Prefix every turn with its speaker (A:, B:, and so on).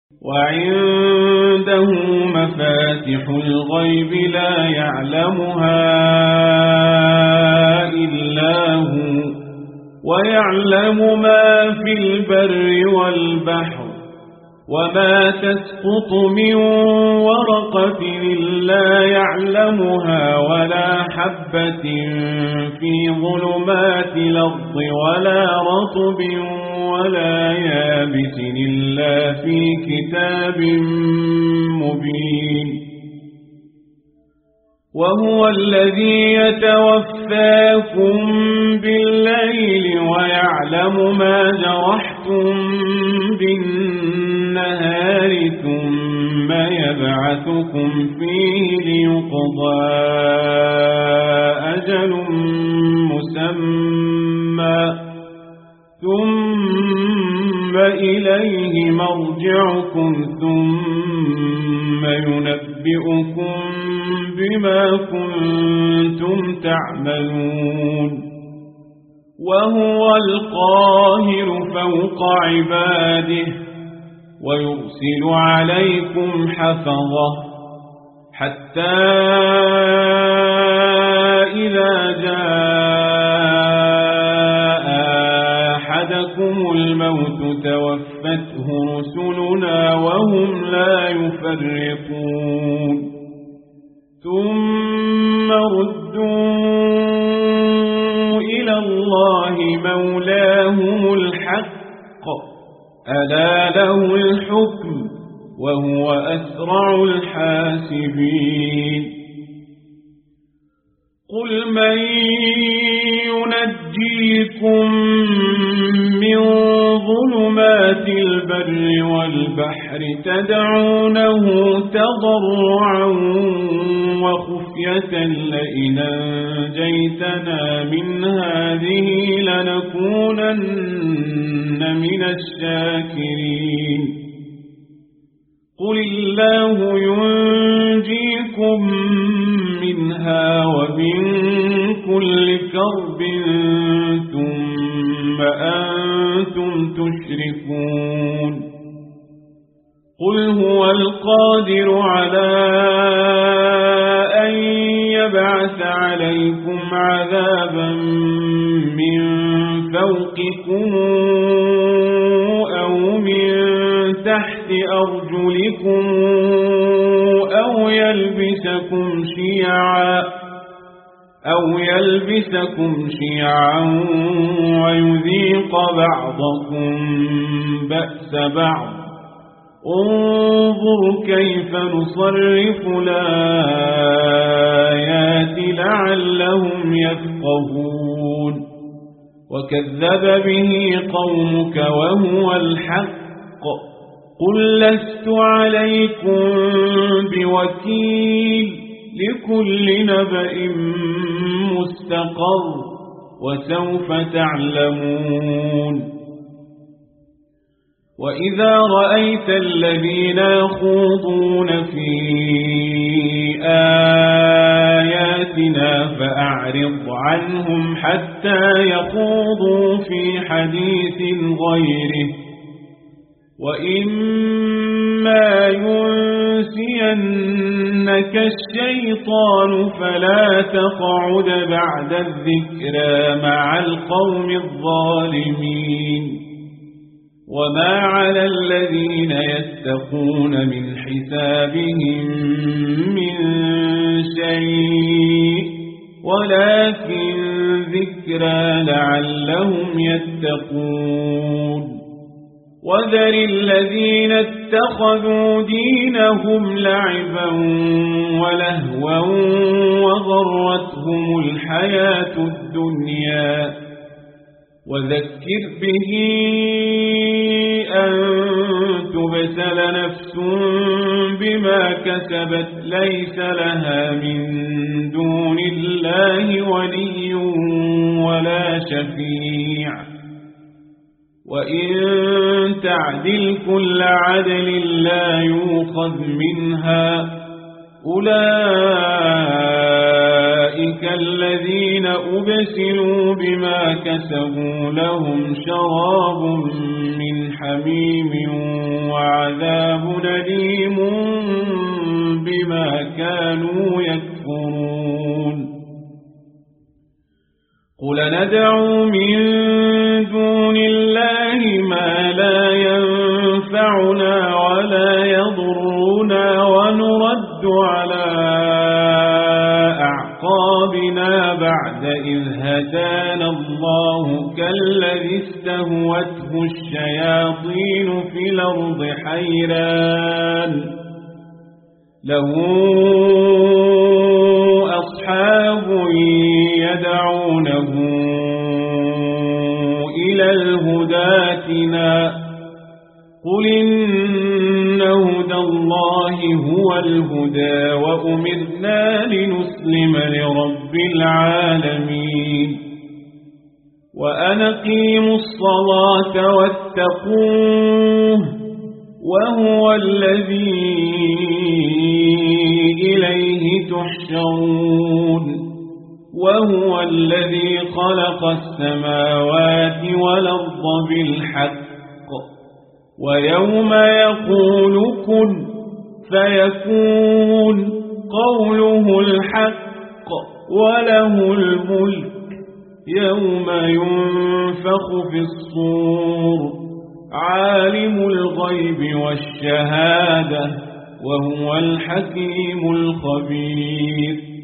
A: وعنده مفاتح الغيب لا يعلمها إلا هو ويعلم ما في البر والبحر وما تسقط من ورقة إلا يعلمها ولا حبة في ظلمات الأرض ولا رطب ولا يابس إلا في كتاب مبين وهو الذي يتوفاكم بالليل ويعلم ما جرحتم بالنهار ثم يبعثكم فيه ليقضى أجل مسمى ثم إليه مرجعكم ثم ينبئكم بما كنتم تعملون وهو القاهر فوق عباده ويرسل عليكم حفظة حتى إذا جاء أحدكم الموت توفته رسلنا وهم لا يفرطون ثم ردوا إلى الله مولاهم الحق ألا له الحكم وهو أسرع الحاسبين قل من ينجيكم من ظلمات البر والبحر تدعونه تضرعا وخفية لئن أنجيتنا من هذه لنكونن من الشاكرين قل الله ينجيكم منها ومن كل كرب ثم أنتم تشركون قل هو القادر على أن يبعث عليكم عذابا من فوقكم أو من تحت أرجلكم أو يلبسكم شيعا ويذيق بعضكم بأس بعض انظر كيف نصرف الآيات لعلهم يفقهون وكذب به قومك وهو الحق قل لست عليكم بوكيل لكل نبأ مستقر وسوف تعلمون وإذا رأيت الذين يخوضون في آياتنا فأعرض عنهم حتى يخوضوا في حديث غيره وإما ينسينك الشيطان فلا تقعد بعد الذكرى مع القوم الظالمين وما على الذين يتقون من حسابهم من شيء ولكن ذكرى لعلهم يتقون وذر الذين اتخذوا دينهم لعبا ولهوا وغرتهم الحياة الدنيا وذكر به أن تبسل نفس بما كسبت ليس لها من دون الله ولي ولا شفيع وإن تعدل كل عدل لا يؤخذ منها أولئك الذين أبسلوا بما كسبوا لهم شراب من حميم وعذاب أليم بما كانوا يكفرون قل ندعو من دون الله ما لا ينفعنا ولا يضرنا ونرد على أعقابنا بعد إذ هدانا الله كالذي استهوته الشياطين في الأرض حيران له أصحاب يدعونه إلى الهدى ائتنا قل إن هدى الله هو الهدى وأمرنا لنسلم لرب العالمين وأن أقيموا الصلاة واتقوه وهو الذي إليه تحشرون وهو الذي خلق السماوات والأرض بالحق ويوم يقول كن فيكون قوله الحق وله الملك يوم ينفخ في الصور عالم الغيب والشهادة وهو الحكيم الخبير